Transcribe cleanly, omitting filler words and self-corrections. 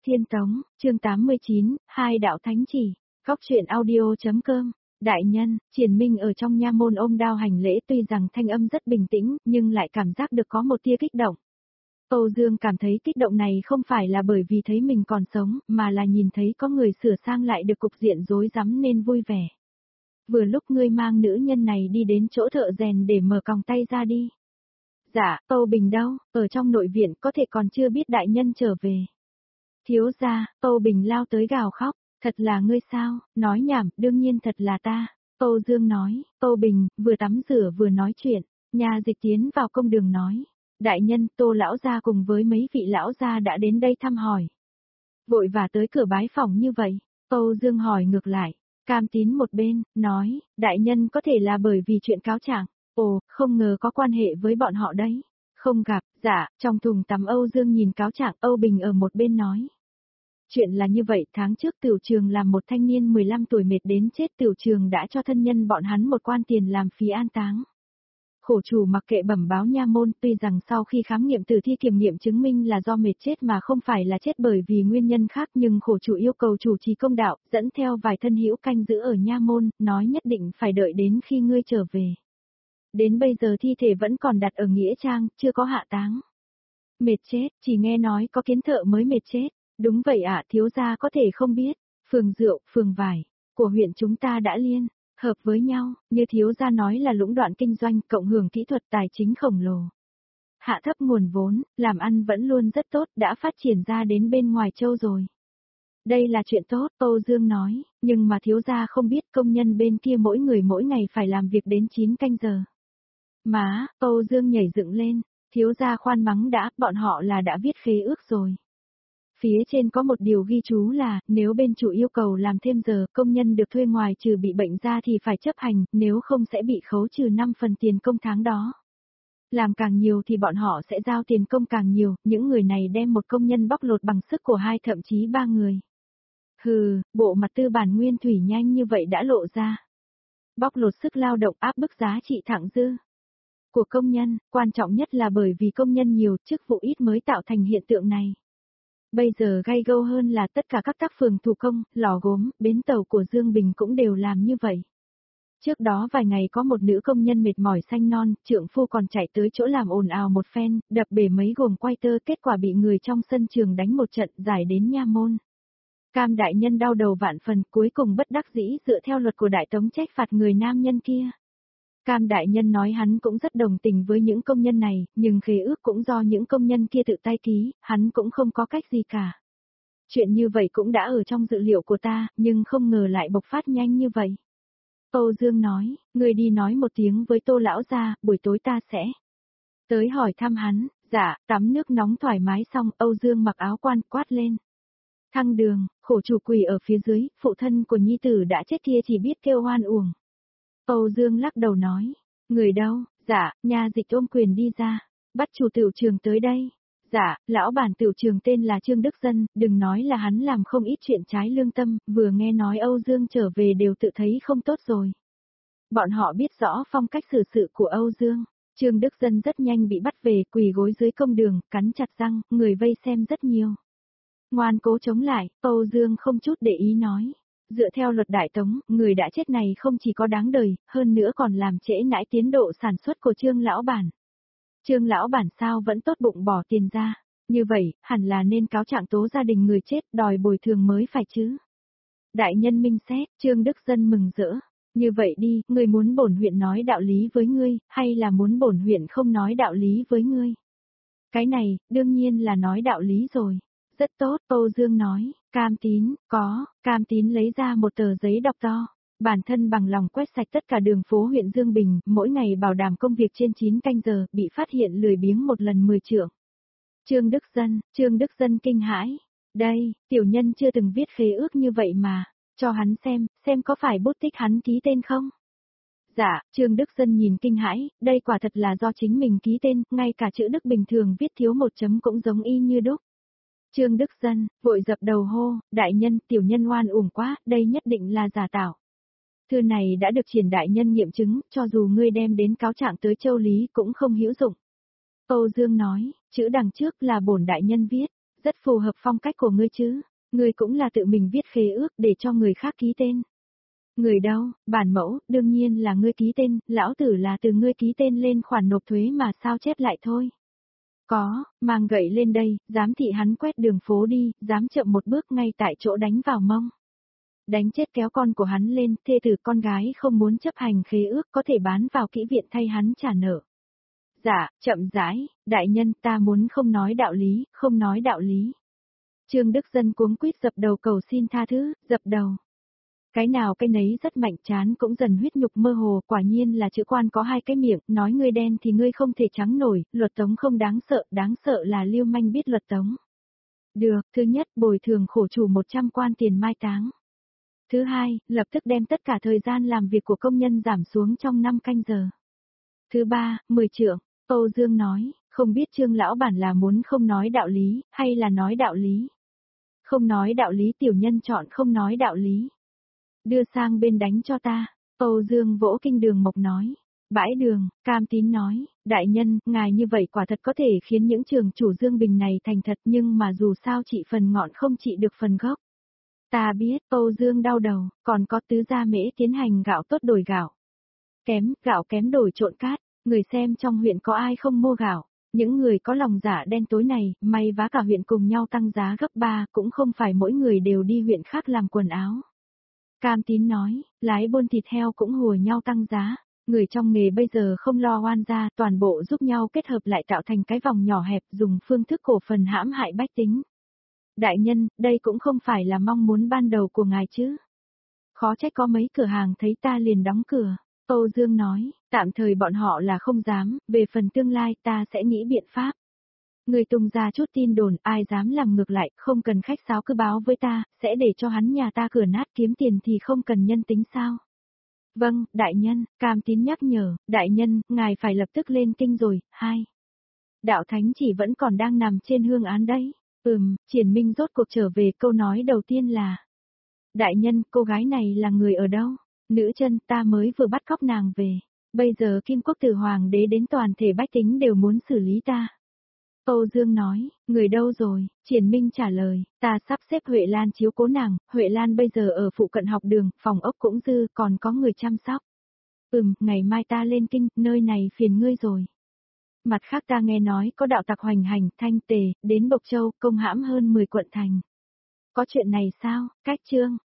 Tiên Tống, chương 89, hai đạo thánh chỉ, góc truyện audio.com. Đại nhân, Triển Minh ở trong nha môn ôm đao hành lễ, tuy rằng thanh âm rất bình tĩnh, nhưng lại cảm giác được có một tia kích động. Âu Dương cảm thấy kích động này không phải là bởi vì thấy mình còn sống, mà là nhìn thấy có người sửa sang lại được cục diện rối rắm nên vui vẻ. Vừa lúc ngươi mang nữ nhân này đi đến chỗ thợ rèn để mở còng tay ra đi. Dạ, Âu Bình đâu, ở trong nội viện có thể còn chưa biết đại nhân trở về. Thiếu gia, Âu Bình lao tới gào khóc, thật là ngươi sao, nói nhảm, đương nhiên thật là ta. Âu Dương nói, Âu Bình, vừa tắm rửa vừa nói chuyện, nhà dịch tiến vào công đường nói. Đại nhân, Tô lão gia cùng với mấy vị lão gia đã đến đây thăm hỏi. Vội vã tới cửa bái phỏng như vậy, Âu Dương hỏi ngược lại, Cam Tín một bên, nói, đại nhân có thể là bởi vì chuyện cáo trạng. Ồ, không ngờ có quan hệ với bọn họ đấy. Không gặp, dạ, trong thùng tắm Âu Dương nhìn cáo trạng, Âu Bình ở một bên nói. Chuyện là như vậy, tháng trước Tiểu Trường làm một thanh niên 15 tuổi mệt đến chết, Tiểu Trường đã cho thân nhân bọn hắn một quan tiền làm phí an táng. Khổ chủ mặc kệ bẩm báo nha môn, tuy rằng sau khi khám nghiệm tử thi kiểm nghiệm chứng minh là do mệt chết mà không phải là chết bởi vì nguyên nhân khác, nhưng khổ chủ yêu cầu chủ trì công đạo, dẫn theo vài thân hữu canh giữ ở nha môn, nói nhất định phải đợi đến khi ngươi trở về. Đến bây giờ thi thể vẫn còn đặt ở nghĩa trang, chưa có hạ táng. Mệt chết, chỉ nghe nói có kiến thợ mới mệt chết. Đúng vậy ạ, thiếu gia có thể không biết. Phường rượu, phường vải của huyện chúng ta đã liên hợp với nhau, như thiếu gia nói là lũng đoạn kinh doanh, cộng hưởng kỹ thuật tài chính khổng lồ. Hạ thấp nguồn vốn, làm ăn vẫn luôn rất tốt, đã phát triển ra đến bên ngoài châu rồi. Đây là chuyện tốt, Âu Dương nói, nhưng mà thiếu gia không biết công nhân bên kia mỗi người mỗi ngày phải làm việc đến 9 canh giờ. Má, Âu Dương nhảy dựng lên, thiếu gia khoan mắng đã, bọn họ là đã viết khế ước rồi. Phía trên có một điều ghi chú là, nếu bên chủ yêu cầu làm thêm giờ, công nhân được thuê ngoài trừ bị bệnh ra thì phải chấp hành, nếu không sẽ bị khấu trừ 5 phần tiền công tháng đó. Làm càng nhiều thì bọn họ sẽ giao tiền công càng nhiều, những người này đem một công nhân bóc lột bằng sức của 2 thậm chí 3 người. Hừ, bộ mặt tư bản nguyên thủy nhanh như vậy đã lộ ra. Bóc lột sức lao động áp bức giá trị thặng dư của công nhân, quan trọng nhất là bởi vì công nhân nhiều, chức vụ ít mới tạo thành hiện tượng này. Bây giờ gay gâu hơn là tất cả các tác phường thủ công, lò gốm, bến tàu của Dương Bình cũng đều làm như vậy. Trước đó vài ngày có một nữ công nhân mệt mỏi xanh non, trượng phu còn chạy tới chỗ làm ồn ào một phen, đập bể mấy gồm quay tơ, kết quả bị người trong sân trường đánh một trận, giải đến nha môn. Cam đại nhân đau đầu vạn phần, cuối cùng bất đắc dĩ dựa theo luật của Đại Tống trách phạt người nam nhân kia. Cam đại nhân nói hắn cũng rất đồng tình với những công nhân này, nhưng khế ước cũng do những công nhân kia tự tay ký, hắn cũng không có cách gì cả. Chuyện như vậy cũng đã ở trong dự liệu của ta, nhưng không ngờ lại bộc phát nhanh như vậy. Âu Dương nói, người đi nói một tiếng với Tô lão gia, buổi tối ta sẽ tới hỏi thăm hắn. Dạ, tắm nước nóng thoải mái xong, Âu Dương mặc áo quan quát lên. Thăng đường, khổ chủ quỳ ở phía dưới, phụ thân của nhi tử đã chết kia chỉ biết kêu oan uổng. Âu Dương lắc đầu nói, người đâu? Dạ, nha dịch ôm quyền đi ra, bắt chủ tiểu trường tới đây. Dạ, lão bản tiểu trường tên là Trương Đức Dân, đừng nói là hắn làm không ít chuyện trái lương tâm, vừa nghe nói Âu Dương trở về đều tự thấy không tốt rồi. Bọn họ biết rõ phong cách xử sự của Âu Dương, Trương Đức Dân rất nhanh bị bắt về, quỳ gối dưới công đường, cắn chặt răng, người vây xem rất nhiều. Ngoan cố chống lại, Âu Dương không chút để ý nói. Dựa theo luật Đại Tống, người đã chết này không chỉ có đáng đời, hơn nữa còn làm trễ nải tiến độ sản xuất của Trương lão bản. Trương lão bản sao vẫn tốt bụng bỏ tiền ra, như vậy, hẳn là nên cáo trạng tố gia đình người chết, đòi bồi thường mới phải chứ. Đại nhân minh xét, Trương Đức Dân mừng rỡ. Như vậy đi, ngươi muốn bổn huyện nói đạo lý với ngươi, hay là muốn bổn huyện không nói đạo lý với ngươi? Cái này, đương nhiên là nói đạo lý rồi. Rất tốt, Âu Dương nói, Cam Tín, Cam Tín lấy ra một tờ giấy đọc to. Bản thân bằng lòng quét sạch tất cả đường phố huyện Dương Bình, mỗi ngày bảo đảm công việc trên 9 canh giờ, bị phát hiện lười biếng một lần 10 trượng. Trương Đức Dân kinh hãi. Đây, tiểu nhân chưa từng viết khế ước như vậy mà, cho hắn xem có phải bút tích hắn ký tên không? Dạ, Trương Đức Dân nhìn kinh hãi, đây quả thật là do chính mình ký tên, ngay cả chữ Đức bình thường viết thiếu một chấm cũng giống y như đúc. Trương Đức Dân, vội dập đầu hô, đại nhân, tiểu nhân oan uổng quá, đây nhất định là giả tạo. Thư này đã được Triển đại nhân nghiệm chứng, cho dù ngươi đem đến cáo trạng tới Châu Lý cũng không hữu dụng. Âu Dương nói, chữ đằng trước là bổn đại nhân viết, Rất phù hợp phong cách của ngươi chứ, ngươi cũng là tự mình viết khế ước để cho người khác ký tên. Người đâu, bản mẫu, đương nhiên là ngươi ký tên, lão tử là từ ngươi ký tên lên khoản nộp thuế mà sao chép lại thôi. Có, mang gậy lên đây, dám thị hắn quét đường phố đi, dám chậm một bước ngay tại chỗ đánh vào mông. Đánh chết kéo con của hắn lên, thê tử con gái không muốn chấp hành khế ước có thể bán vào kỹ viện thay hắn trả nợ. Dạ, chậm rãi, đại nhân ta muốn không nói đạo lý, không nói đạo lý. Trương Đức Dân cuống quýt dập đầu cầu xin tha thứ, dập đầu. Cái nào cái nấy rất mạnh chán cũng dần huyết nhục mơ hồ, quả nhiên là chữ quan có hai cái miệng, nói ngươi đen thì ngươi không thể trắng nổi, luật tống không đáng sợ là lưu manh biết luật tống. Được, thứ nhất, bồi thường khổ chủ 100 quan tiền mai táng. Thứ hai, lập tức đem tất cả thời gian làm việc của công nhân giảm xuống trong 5 canh giờ. Thứ ba, 10 trượng, Âu Dương nói, không biết Trương lão bản là muốn không nói đạo lý, hay là nói đạo lý. Không nói đạo lý tiểu nhân chọn không nói đạo lý. Đưa sang bên đánh cho ta, Âu Dương vỗ kinh Đường Mộc nói. Bãi đường, Cam Tín nói, đại nhân, ngài như vậy quả thật có thể khiến những trường chủ Dương Bình này thành thật nhưng mà dù sao trị phần ngọn không trị được phần gốc. Ta biết, Âu Dương đau đầu, còn có tứ gia mễ tiến hành gạo tốt đổi gạo. Gạo kém đổi trộn cát, người xem trong huyện có ai không mua gạo. Những người có lòng dạ đen tối này, may vá cả huyện cùng nhau tăng giá gấp 3 cũng không phải mỗi người đều đi huyện khác làm quần áo. Cam Tín nói, lái buôn thịt heo cũng hùa nhau tăng giá, người trong nghề bây giờ không lo oan gia, toàn bộ giúp nhau kết hợp lại tạo thành cái vòng nhỏ hẹp dùng phương thức cổ phần hãm hại bách tính. Đại nhân, đây cũng không phải là mong muốn ban đầu của ngài chứ. Khó trách có mấy cửa hàng thấy ta liền đóng cửa. Âu Dương nói, tạm thời bọn họ là không dám, về phần tương lai ta sẽ nghĩ biện pháp. Người tung ra chút tin đồn, ai dám làm ngược lại, không cần khách sáo cứ báo với ta, sẽ để cho hắn nhà ta cửa nát kiếm tiền thì không cần nhân tính sao. Vâng, đại nhân, Cam Tín nhắc nhở, đại nhân, ngài phải lập tức lên kinh rồi. 2. Đạo Thánh chỉ vẫn còn đang nằm trên hương án đấy. Triển Minh rốt cuộc trở về, câu nói đầu tiên là: đại nhân, cô gái này là người ở đâu? Nữ chân, ta mới vừa bắt cóc nàng về. Bây giờ Kim Quốc từ hoàng đế đến toàn thể bách tính đều muốn xử lý ta. Âu Dương nói, người đâu rồi? Triển Minh trả lời, ta sắp xếp Huệ Lan chiếu cố nàng, Huệ Lan bây giờ ở phụ cận học đường, phòng ốc cũng dư, còn có người chăm sóc. Ngày mai ta lên kinh, nơi này phiền ngươi rồi. Mặt khác ta nghe nói có đạo tặc hoành hành, Thanh Tề, đến Bộc Châu, công hãm hơn 10 quận thành. Có chuyện này sao? Cách chương